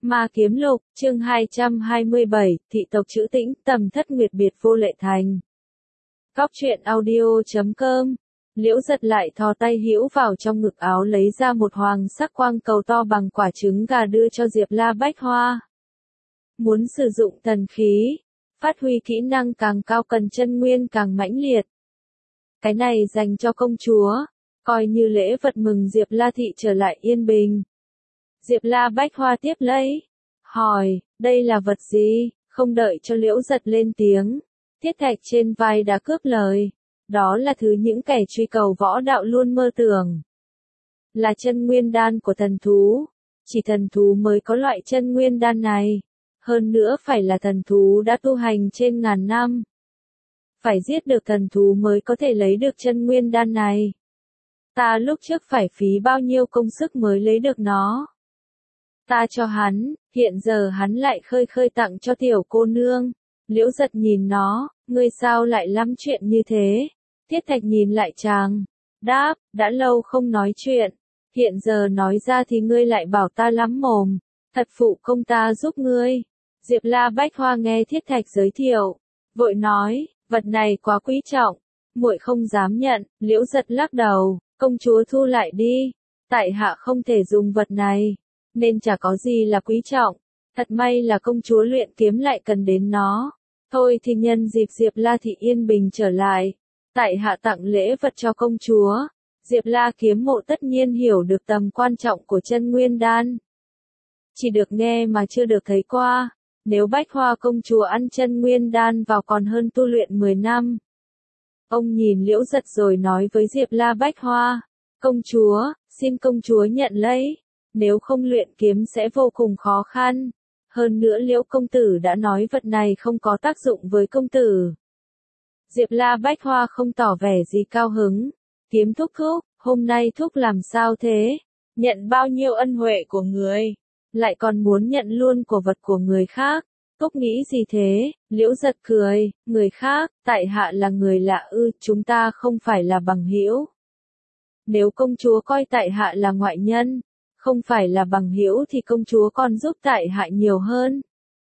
Ma Kiếm Lục, chương 227, thị tộc trữ tĩnh, tầm thất nguyệt biệt vô lệ thành. Góc truyện audio.com. Liễu giật lại thò tay hữu vào trong ngực áo lấy ra một hoàng sắc quang cầu to bằng quả trứng gà đưa cho Diệp La Bách Hoa. Muốn sử dụng thần khí, phát huy kỹ năng càng cao cần chân nguyên càng mãnh liệt. Cái này dành cho công chúa, coi như lễ vật mừng Diệp La thị trở lại yên bình. Diệp La Bách Hoa tiếp lấy, hỏi, đây là vật gì? Không đợi cho Liễu giật lên tiếng, Thiết Thạch trên vai đã cướp lời, đó là thứ những kẻ truy cầu võ đạo luôn mơ tưởng. Là chân nguyên đan của thần thú, chỉ thần thú mới có loại chân nguyên đan này, hơn nữa phải là thần thú đã tu hành trên ngàn năm. Phải giết được thần thú mới có thể lấy được chân nguyên đan này. Ta lúc trước phải phí bao nhiêu công sức mới lấy được nó. Ta cho hắn, hiện giờ hắn lại khơi tặng cho tiểu cô nương. Liễu giật nhìn nó, ngươi sao lại lắm chuyện như thế? Thiết Thạch nhìn lại chàng, đáp, đã lâu không nói chuyện, hiện giờ nói ra thì ngươi lại bảo ta lắm mồm, thật phụ công ta giúp ngươi. Diệp La Bách Hoa nghe Thiết Thạch giới thiệu, vội nói, vật này quá quý trọng, muội không dám nhận. Liễu giật lắc đầu, công chúa thu lại đi, tại hạ không thể dùng vật này, nên chả có gì là quý trọng. Thật may là công chúa luyện kiếm lại cần đến nó. Thôi thì nhân dịp Diệp La thị yên bình trở lại, tại hạ tặng lễ vật cho công chúa. Diệp La kiếm mộ tất nhiên hiểu được tầm quan trọng của chân nguyên đan. Chỉ được nghe mà chưa được thấy qua. Nếu Bách Hoa công chúa ăn chân nguyên đan vào còn hơn tu luyện 10 năm. Ông nhìn Liễu giật rồi nói với Diệp La Bách Hoa, công chúa, xin công chúa nhận lấy. Nếu không luyện kiếm sẽ vô cùng khó khăn. Hơn nữa Liễu công tử đã nói vật này không có tác dụng với công tử. Diệp La Bách Hoa không tỏ vẻ gì cao hứng. Kiếm thúc, hôm nay thúc làm sao thế? Nhận bao nhiêu ân huệ của người, lại còn muốn nhận luôn của vật của người khác. Thúc nghĩ gì thế? Liễu giật cười, người khác, tại hạ là người lạ ư, chúng ta không phải là bằng hữu. Nếu công chúa coi tại hạ là ngoại nhân, không phải là bằng hữu thì công chúa còn giúp tại hạ nhiều hơn.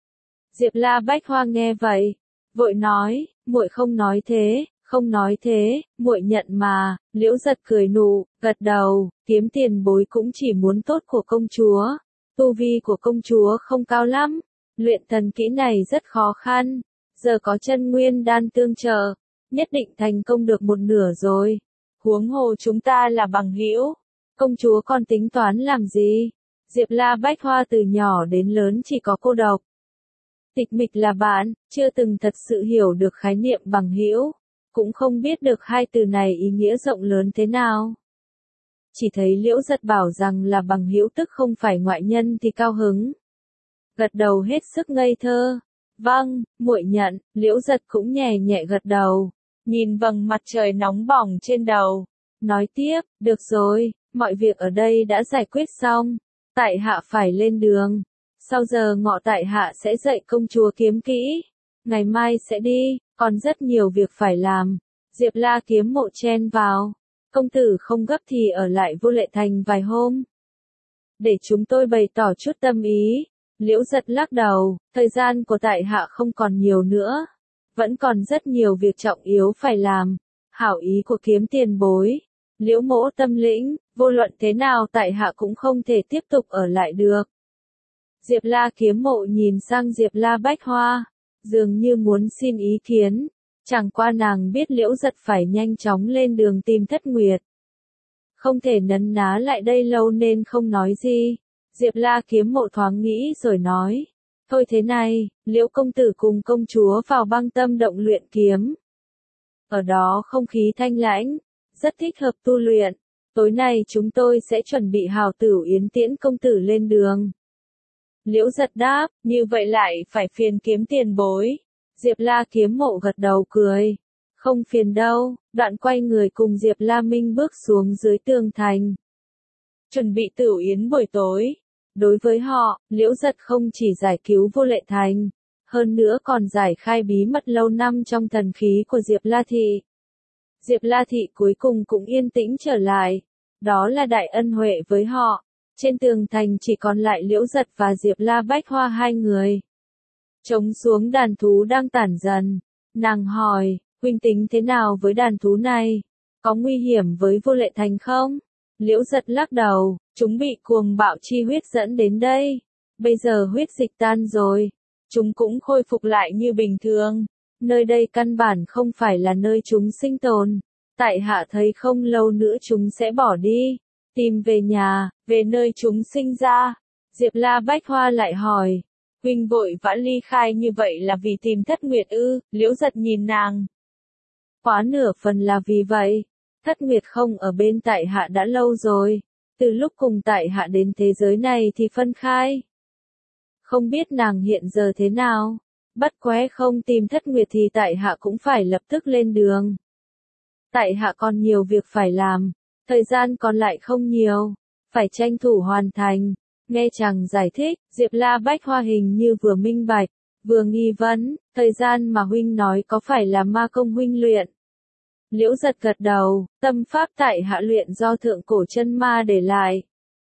Diệp La Bách Hoa nghe vậy, vội nói, muội không nói thế, không nói thế, muội nhận mà. Liễu giật cười nụ, gật đầu, kiếm tiền bối cũng chỉ muốn tốt của công chúa. Tu vi của công chúa không cao lắm, luyện thần kỹ này rất khó khăn, giờ có chân nguyên đan tương trợ, nhất định thành công được một nửa rồi. Huống hồ chúng ta là bằng hữu. Công chúa còn tính toán làm gì? Diệp La Bách Hoa từ nhỏ đến lớn chỉ có cô độc. Tịch mịch là bạn, chưa từng thật sự hiểu được khái niệm bằng hữu, cũng không biết được hai từ này ý nghĩa rộng lớn thế nào. Chỉ thấy Liễu giật bảo rằng là bằng hữu tức không phải ngoại nhân thì cao hứng. Gật đầu hết sức ngây thơ. Vâng, muội nhận. Liễu giật cũng nhẹ nhẹ gật đầu, nhìn vầng mặt trời nóng bỏng trên đầu, nói tiếp, được rồi. Mọi việc ở đây đã giải quyết xong, tại hạ phải lên đường. Sau giờ ngọ tại hạ sẽ dạy công chúa kiếm kỹ. Ngày mai sẽ đi, còn rất nhiều việc phải làm. Diệp La kiếm mộ chen vào. Công tử không gấp thì ở lại Vô Lệ Thành vài hôm. Để chúng tôi bày tỏ chút tâm ý. Liễu giật lắc đầu, thời gian của tại hạ không còn nhiều nữa. Vẫn còn rất nhiều việc trọng yếu phải làm. Hảo ý của kiếm tiền bối. Liễu mỗ tâm lĩnh, vô luận thế nào tại hạ cũng không thể tiếp tục ở lại được. Diệp La kiếm mộ nhìn sang Diệp La Bách Hoa, dường như muốn xin ý kiến, chẳng qua nàng biết Liễu giật phải nhanh chóng lên đường tìm Thất Nguyệt. Không thể nấn ná lại đây lâu nên không nói gì. Diệp La kiếm mộ thoáng nghĩ rồi nói, thôi thế này, Liễu công tử cùng công chúa vào Băng Tâm động luyện kiếm. Ở đó không khí thanh lãnh, rất thích hợp tu luyện. Tối nay chúng tôi sẽ chuẩn bị hào tửu yến tiễn công tử lên đường. Liễu giật đáp, như vậy lại phải phiền kiếm tiền bối. Diệp La kiếm mộ gật đầu cười, không phiền đâu. Đoạn quay người cùng Diệp La Minh bước xuống dưới tường thành, chuẩn bị tửu yến buổi tối. Đối với họ, Liễu giật không chỉ giải cứu Vô Lệ Thành, hơn nữa còn giải khai bí mật lâu năm trong thần khí của Diệp La thị. Diệp La thị cuối cùng cũng yên tĩnh trở lại, đó là đại ân huệ với họ. Trên tường thành chỉ còn lại Liễu Giật và Diệp La Bách Hoa hai người. Trống xuống đàn thú đang tản dần. Nàng hỏi, huynh tính thế nào với đàn thú này? Có nguy hiểm với Vô Lệ Thành không? Liễu Giật lắc đầu, chúng bị cuồng bạo chi huyết dẫn đến đây. Bây giờ huyết dịch tan rồi. Chúng cũng khôi phục lại như bình thường. Nơi đây căn bản không phải là nơi chúng sinh tồn. Tại hạ thấy không lâu nữa chúng sẽ bỏ đi. Tìm về nhà, về nơi chúng sinh ra. Diệp La Bách Hoa lại hỏi. Huynh vội vã ly khai như vậy là vì tìm Thất Nguyệt ư? Liễu Giật nhìn nàng. Quá nửa phần là vì vậy. Thất Nguyệt không ở bên tại hạ đã lâu rồi. Từ lúc cùng tại hạ đến thế giới này thì phân khai. Không biết nàng hiện giờ thế nào. Bất quá không tìm Thất Nguyệt thì tại hạ cũng phải lập tức lên đường. Tại hạ còn nhiều việc phải làm. Thời gian còn lại không nhiều. Phải tranh thủ hoàn thành. Nghe chàng giải thích, Diệp La Bách Hoa hình như vừa minh bạch, vừa nghi vấn, thời gian mà huynh nói có phải là ma công huynh luyện? Liễu Giật gật đầu, tâm pháp tại hạ luyện do thượng cổ chân ma để lại.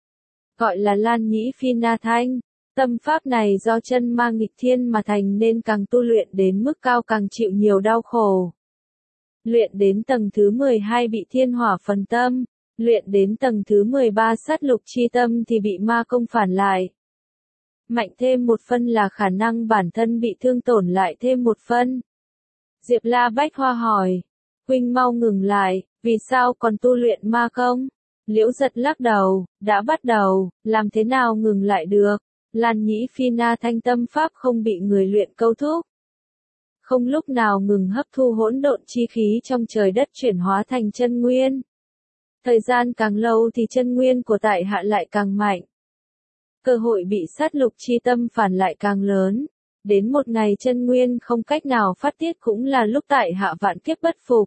Gọi là Lan Nhĩ Phi Na Thanh. Tâm pháp này do chân ma nghịch thiên mà thành nên càng tu luyện đến mức cao càng chịu nhiều đau khổ. Luyện đến tầng thứ 12 bị thiên hỏa phần tâm. Luyện đến tầng thứ 13 sát lục chi tâm thì bị ma công phản lại. Mạnh thêm một phân là khả năng bản thân bị thương tổn lại thêm một phân. Diệp La Bách Hoa hỏi. Huynh mau ngừng lại, vì sao còn tu luyện ma công? Liễu Giật lắc đầu, đã bắt đầu, làm thế nào ngừng lại được? Lan Nhĩ Phi Na Thanh tâm pháp không bị người luyện câu thúc. Không lúc nào ngừng hấp thu hỗn độn chi khí trong trời đất chuyển hóa thành chân nguyên. Thời gian càng lâu thì chân nguyên của tại hạ lại càng mạnh. Cơ hội bị sát lục chi tâm phản lại càng lớn. Đến một ngày chân nguyên không cách nào phát tiết cũng là lúc tại hạ vạn kiếp bất phục.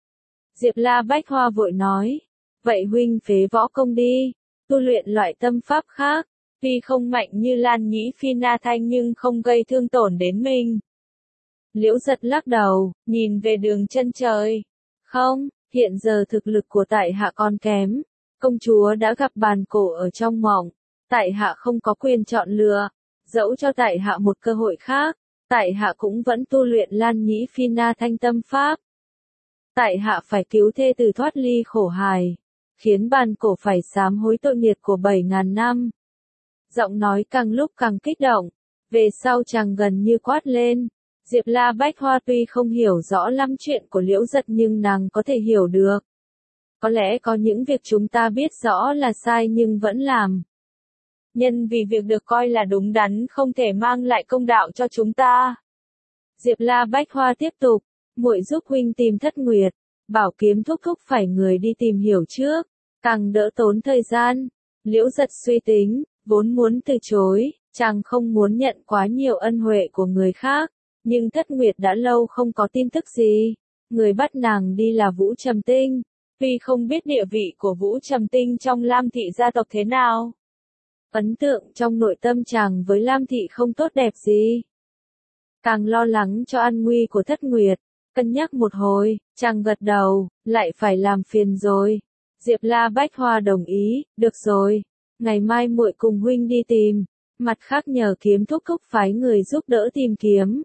Diệp La Bách Hoa vội nói. Vậy huynh phế võ công đi. Tu luyện loại tâm pháp khác. Tuy không mạnh như Lan Nhĩ Phi Na Thanh nhưng không gây thương tổn đến mình. Liễu Giật lắc đầu, nhìn về đường chân trời. Không. Hiện giờ thực lực của tại hạ còn kém. Công chúa đã gặp bàn cổ ở trong mộng. Tại hạ không có quyền chọn lựa. Dẫu cho tại hạ một cơ hội khác. Tại hạ cũng vẫn tu luyện Lan Nhĩ Phi Na Thanh tâm pháp. Tại hạ phải cứu thê tử thoát ly khổ hài. Khiến bàn cổ phải sám hối tội nghiệp của 7.000 năm. Giọng nói càng lúc càng kích động. Về sau chàng gần như quát lên. Diệp La Bách Hoa tuy không hiểu rõ lắm chuyện của Liễu Giật nhưng nàng có thể hiểu được. Có lẽ có những việc chúng ta biết rõ là sai nhưng vẫn làm. Nhân vì việc được coi là đúng đắn không thể mang lại công đạo cho chúng ta. Diệp La Bách Hoa tiếp tục, muội giúp huynh tìm Thất Nguyệt, bảo kiếm thúc thúc phải người đi tìm hiểu trước, càng đỡ tốn thời gian. Liễu Giật suy tính, vốn muốn từ chối, chàng không muốn nhận quá nhiều ân huệ của người khác. Nhưng Thất Nguyệt đã lâu không có tin tức gì. Người bắt nàng đi là Vũ Trầm Tinh. Tuy không biết địa vị của Vũ Trầm Tinh trong Lam Thị gia tộc thế nào. Ấn tượng trong nội tâm chàng với Lam Thị không tốt đẹp gì. Càng lo lắng cho an nguy của Thất Nguyệt. Cân nhắc một hồi, chàng gật đầu, lại phải làm phiền rồi. Diệp La Bách Hoa đồng ý, được rồi. Ngày mai muội cùng huynh đi tìm. Mặt khác nhờ kiếm thúc thúc phái người giúp đỡ tìm kiếm.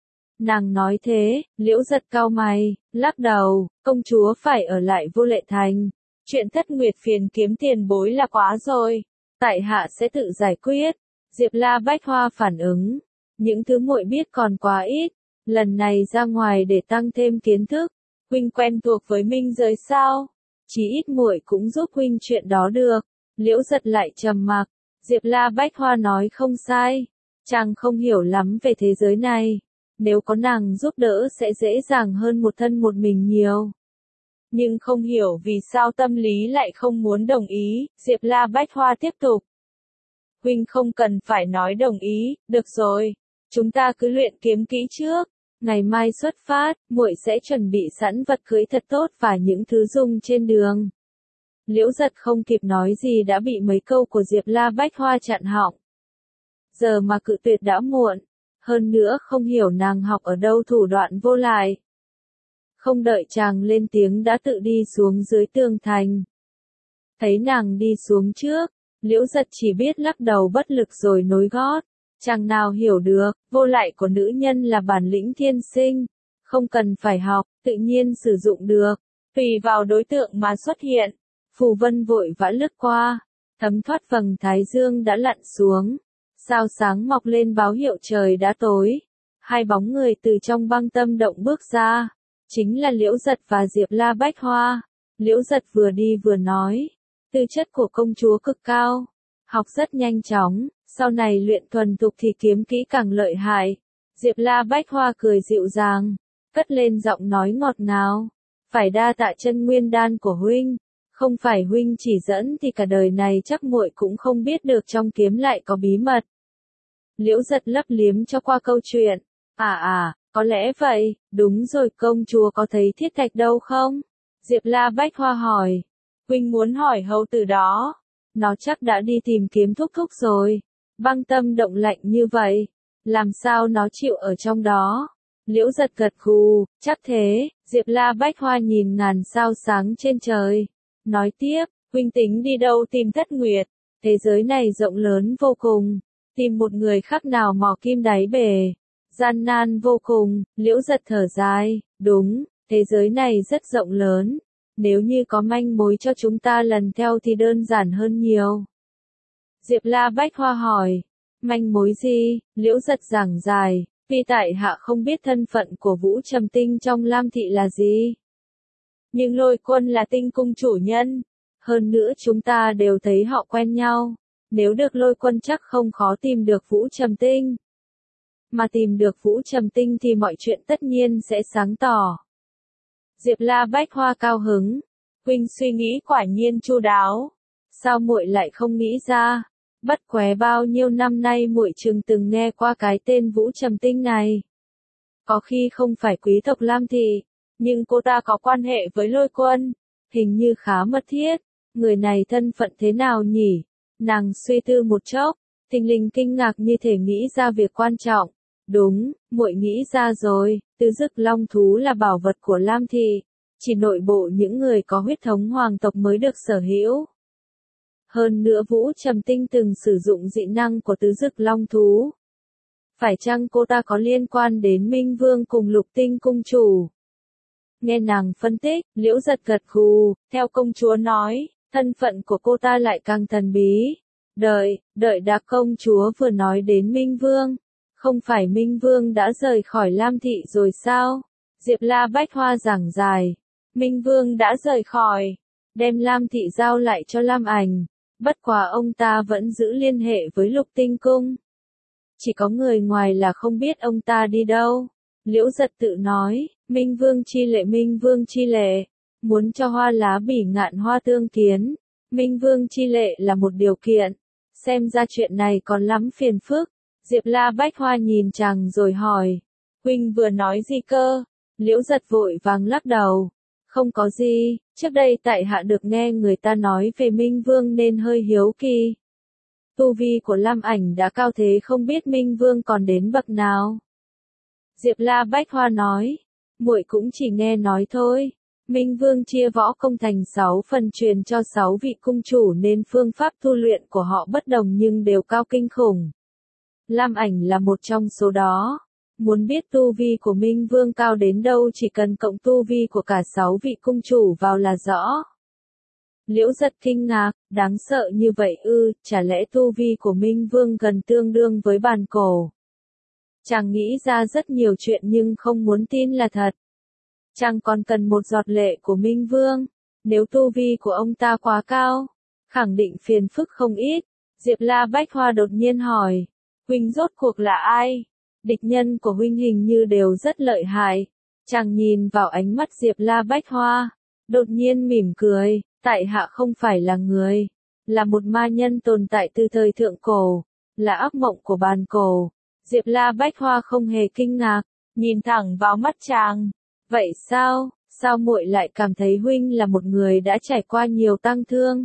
Nàng nói thế, Liễu Giật cau mày, lắc đầu, công chúa phải ở lại Vô Lệ Thành. Chuyện Thất Nguyệt phiền kiếm tiền bối là quá rồi. Tại hạ sẽ tự giải quyết. Diệp La Bách Hoa phản ứng. Những thứ muội biết còn quá ít. Lần này ra ngoài để tăng thêm kiến thức. Huynh quen thuộc với minh giới sao? Chí ít muội cũng giúp huynh chuyện đó được. Liễu Giật lại trầm mặc. Diệp La Bách Hoa nói không sai. Chàng không hiểu lắm về thế giới này. Nếu có nàng giúp đỡ sẽ dễ dàng hơn một thân một mình nhiều. Nhưng không hiểu vì sao tâm lý lại không muốn đồng ý, Diệp La Bách Hoa tiếp tục. Huynh không cần phải nói đồng ý, được rồi. Chúng ta cứ luyện kiếm kỹ trước. Ngày mai xuất phát, muội sẽ chuẩn bị sẵn vật cưới thật tốt và những thứ dùng trên đường. Liễu Giật không kịp nói gì đã bị mấy câu của Diệp La Bách Hoa chặn họng. Giờ mà cự tuyệt đã muộn. Hơn nữa không hiểu nàng học ở đâu thủ đoạn vô lại. Không đợi chàng lên tiếng đã tự đi xuống dưới tường thành. Thấy nàng đi xuống trước, Liễu Giật chỉ biết lắc đầu bất lực rồi nối gót. Chàng nào hiểu được, vô lại của nữ nhân là bản lĩnh thiên sinh, không cần phải học, tự nhiên sử dụng được, tùy vào đối tượng mà xuất hiện. Phù Vân vội vã lướt qua, thấm thoát vầng thái dương đã lặn xuống, sao sáng mọc lên báo hiệu trời đã tối. Hai bóng người từ trong băng tâm động bước ra, chính là Liễu Giật và Diệp La Bách Hoa. Liễu Giật vừa đi vừa nói, tư chất của công chúa cực cao, học rất nhanh chóng, sau này luyện thuần thục thì kiếm kỹ càng lợi hại. Diệp La Bách Hoa cười dịu dàng, cất lên giọng nói ngọt ngào, phải đa tạ chân nguyên đan của huynh, không phải huynh chỉ dẫn thì cả đời này chắc muội cũng không biết được trong kiếm lại có bí mật. Liễu Giật lấp liếm cho qua câu chuyện, có lẽ vậy, đúng rồi, công chúa có thấy thiết thạch đâu không? Diệp La Bách Hoa hỏi, huynh muốn hỏi hầu tử đó, nó chắc đã đi tìm kiếm thúc thúc rồi. Băng tâm động lạnh như vậy, làm sao nó chịu ở trong đó? Liễu Giật gật gù, chắc thế. Diệp La Bách Hoa nhìn ngàn sao sáng trên trời, nói tiếp, huynh tính đi đâu tìm Thất Nguyệt? Thế giới này rộng lớn vô cùng, tìm một người khác nào mò kim đáy bể, gian nan vô cùng. Liễu Giật thở dài, đúng, thế giới này rất rộng lớn, nếu như có manh mối cho chúng ta lần theo thì đơn giản hơn nhiều. Diệp La Bách Hoa hỏi, manh mối gì? Liễu Giật giảng giải, vì tại hạ không biết thân phận của Vũ Trầm Tinh trong Lam Thị là gì. Nhưng Lôi Quân là Tinh Cung chủ nhân, hơn nữa chúng ta đều thấy họ quen nhau, nếu được Lôi Quân chắc không khó tìm được Vũ Trầm Tinh. Mà tìm được Vũ Trầm Tinh thì mọi chuyện tất nhiên sẽ sáng tỏ. Diệp La Bách Hoa cao hứng, huynh suy nghĩ quả nhiên chu đáo, sao muội lại không nghĩ ra? Bất quá bao nhiêu năm nay muội chừng từng nghe qua cái tên Vũ Trầm Tinh này. Có khi không phải quý tộc Lam Thị, nhưng cô ta có quan hệ với Lôi Quân, hình như khá mật thiết. Người này thân phận thế nào nhỉ? Nàng suy tư một chốc, thình lình kinh ngạc như thể nghĩ ra việc quan trọng. Đúng, muội nghĩ ra rồi, Tứ Dực Long thú là bảo vật của Lam Thị, chỉ nội bộ những người có huyết thống hoàng tộc mới được sở hữu. Hơn nữa Vũ Trầm Tinh từng sử dụng dị năng của Tứ Dực Long thú. Phải chăng cô ta có liên quan đến Minh Vương cùng Lục Tinh cung chủ? Nghe nàng phân tích, Liễu Giật gật gù, theo công chúa nói, thân phận của cô ta lại càng thần bí. Đợi đã, công chúa vừa nói đến Minh Vương. Không phải Minh Vương đã rời khỏi Lam Thị rồi sao? Diệp La Bách Hoa giảng giải. Minh Vương đã rời khỏi, đem Lam Thị giao lại cho Lam Ảnh. Bất quá ông ta vẫn giữ liên hệ với Lục Tinh cung. Chỉ có người ngoài là không biết ông ta đi đâu. Liễu Giật tự nói, Minh Vương chi lệ, muốn cho Hoa Lá Bỉ Ngạn Hoa tương kiến. Minh Vương chi lệ là một điều kiện. Xem ra chuyện này còn lắm phiền phức. Diệp La Bách Hoa nhìn chàng rồi hỏi, huynh vừa nói gì cơ? Liễu Giật vội vàng lắc đầu, không có gì, trước đây tại hạ được nghe người ta nói về Minh Vương nên hơi hiếu kỳ. Tu vi của Lam Ảnh đã cao thế, không biết Minh Vương còn đến bậc nào? Diệp La Bách Hoa nói, muội cũng chỉ nghe nói thôi. Minh Vương chia võ công thành 6 phần truyền cho 6 vị cung chủ nên phương pháp tu luyện của họ bất đồng nhưng đều cao kinh khủng. Lam Ảnh là một trong số đó. Muốn biết tu vi của Minh Vương cao đến đâu chỉ cần cộng tu vi của cả 6 vị cung chủ vào là rõ. Liễu Giật kinh ngạc, đáng sợ như vậy ư, chả lẽ tu vi của Minh Vương gần tương đương với bàn cổ? Chàng nghĩ ra rất nhiều chuyện nhưng không muốn tin là thật. Chàng còn cần một giọt lệ của Minh Vương, nếu tu vi của ông ta quá cao, khẳng định phiền phức không ít. Diệp La Bách Hoa đột nhiên hỏi, huynh rốt cuộc là ai? Địch nhân của huynh hình như đều rất lợi hại. Chàng nhìn vào ánh mắt Diệp La Bách Hoa, đột nhiên mỉm cười, tại hạ không phải là người, là một ma nhân tồn tại từ thời thượng cổ, là ác mộng của bàn cổ. Diệp La Bách Hoa không hề kinh ngạc, nhìn thẳng vào mắt chàng. Vậy sao, sao muội lại cảm thấy huynh là một người đã trải qua nhiều tang thương?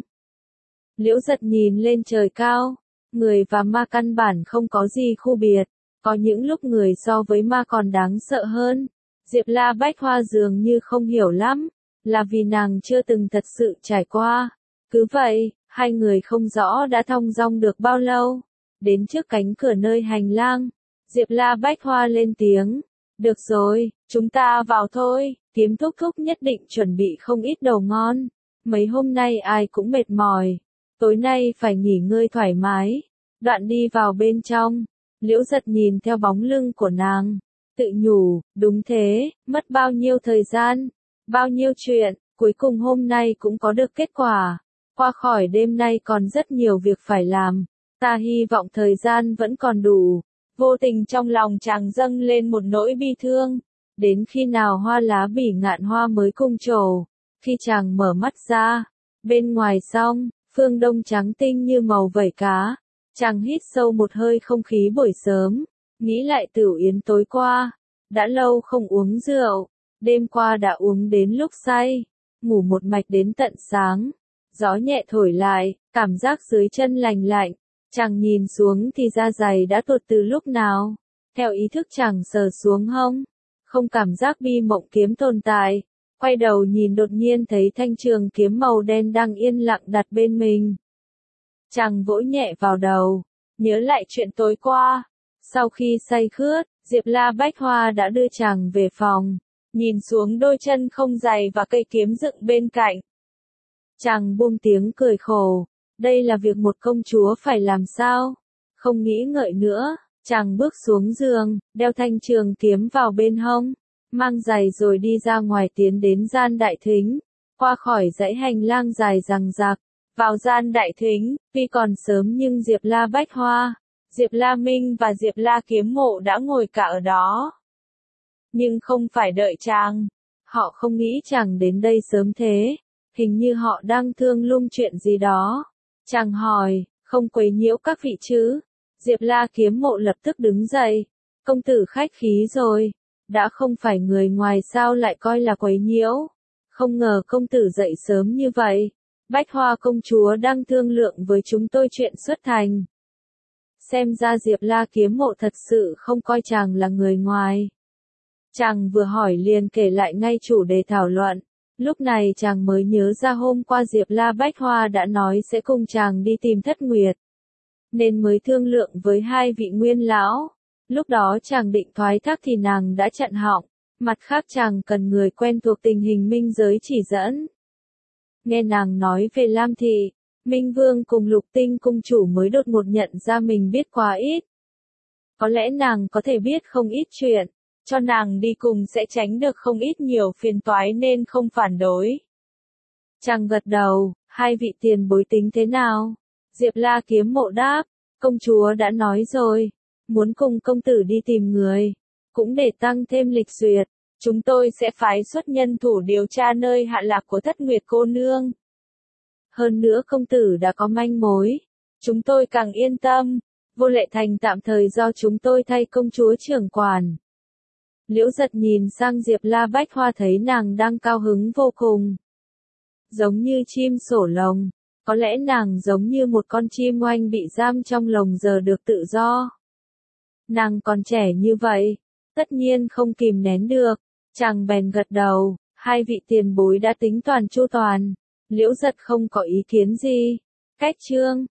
Liễu Giật nhìn lên trời cao, người và ma căn bản không có gì khu biệt, có những lúc người so với ma còn đáng sợ hơn. Diệp La Bách Hoa dường như không hiểu lắm, là vì nàng chưa từng thật sự trải qua. Cứ vậy, Hai người không rõ đã thong dong được bao lâu. Đến trước cánh cửa nơi hành lang, Diệp La Bách Hoa lên tiếng. Được rồi, chúng ta vào thôi, Kiếm thúc thúc nhất định chuẩn bị không ít đồ ngon. Mấy hôm nay ai cũng mệt mỏi, tối nay phải nghỉ ngơi thoải mái. Đoạn đi vào bên trong, Liễu Giật nhìn theo bóng lưng của nàng, tự nhủ, đúng thế, mất bao nhiêu thời gian, bao nhiêu chuyện, cuối cùng hôm nay cũng có được kết quả. Qua khỏi đêm nay còn rất nhiều việc phải làm, ta hy vọng thời gian vẫn còn đủ. Vô tình trong lòng chàng dâng lên một nỗi bi thương. Đến khi nào Hoa Lá Bỉ Ngạn Hoa mới cung trổ? Khi chàng mở mắt ra, bên ngoài song, phương đông trắng tinh như màu vảy cá. Chàng hít sâu một hơi không khí buổi sớm, nghĩ lại Tửu Yến tối qua. Đã lâu không uống rượu, đêm qua đã uống đến lúc say, ngủ một mạch đến tận sáng. Gió nhẹ thổi lại, cảm giác dưới chân lành lạnh. Chàng nhìn xuống thì da giày đã tuột từ lúc nào. Theo ý thức chàng sờ xuống hông, không cảm giác bi mộng kiếm tồn tại. Quay đầu nhìn đột nhiên thấy thanh trường kiếm màu đen đang yên lặng đặt bên mình. Chàng vỗ nhẹ vào đầu, nhớ lại chuyện tối qua. Sau khi say khướt, Diệp La Bách Hoa đã đưa chàng về phòng, nhìn xuống đôi chân không giày và cây kiếm dựng bên cạnh. Chàng buông tiếng cười khổ, đây là việc một công chúa phải làm sao? Không nghĩ ngợi nữa, chàng bước xuống giường, đeo thanh trường kiếm vào bên hông, mang giày rồi đi ra ngoài tiến đến gian đại thính, qua khỏi dãy hành lang dài dằng dặc, vào gian đại thính. Tuy còn sớm nhưng Diệp La Bách Hoa, Diệp La Minh và Diệp La Kiếm Mộ đã ngồi cả ở đó. Nhưng không phải đợi chàng, họ không nghĩ chàng đến đây sớm thế, hình như họ đang thương lung chuyện gì đó. Chàng hỏi, không quấy nhiễu các vị chứ? Diệp La Kiếm Mộ lập tức đứng dậy, công tử khách khí rồi, đã không phải người ngoài sao lại coi là quấy nhiễu? Không ngờ công tử dậy sớm như vậy. Bách Hoa công chúa đang thương lượng với chúng tôi chuyện xuất thành. Xem ra Diệp La Kiếm Mộ thật sự không coi chàng là người ngoài. Chàng vừa hỏi liền kể lại ngay chủ đề thảo luận. Lúc này chàng mới nhớ ra hôm qua Diệp La Bách Hoa đã nói sẽ cùng chàng đi tìm Thất Nguyệt, nên mới thương lượng với hai vị nguyên lão. Lúc đó chàng định thoái thác thì nàng đã chặn họng. Mặt khác chàng cần người quen thuộc tình hình Minh giới chỉ dẫn. Nghe nàng nói về Lam Thị, Minh Vương cùng Lục Tinh cung chủ mới đột ngột nhận ra mình biết quá ít. Có lẽ nàng có thể biết không ít chuyện, cho nàng đi cùng sẽ tránh được không ít nhiều phiền toái nên không phản đối. Chàng gật đầu, hai vị tiền bối tính thế nào? Diệp La Kiếm Mộ đáp, công chúa đã nói rồi, muốn cùng công tử đi tìm người, cũng để tăng thêm lịch duyệt. Chúng tôi sẽ phái xuất nhân thủ điều tra nơi hạ lạc của Thất Nguyệt cô nương. Hơn nữa công tử đã có manh mối, chúng tôi càng yên tâm. Vô Lệ Thành tạm thời do chúng tôi thay công chúa trưởng quản. Liễu Giật nhìn sang Diệp La Bách Hoa thấy nàng đang cao hứng vô cùng. Giống như chim sổ lồng, có lẽ nàng giống như một con chim oanh bị giam trong lồng giờ được tự do. Nàng còn trẻ như vậy, tất nhiên không kìm nén được. Chàng bèn gật đầu, hai vị tiền bối đã tính toàn chu toàn. Liễu Giật không có ý kiến gì. Cách chương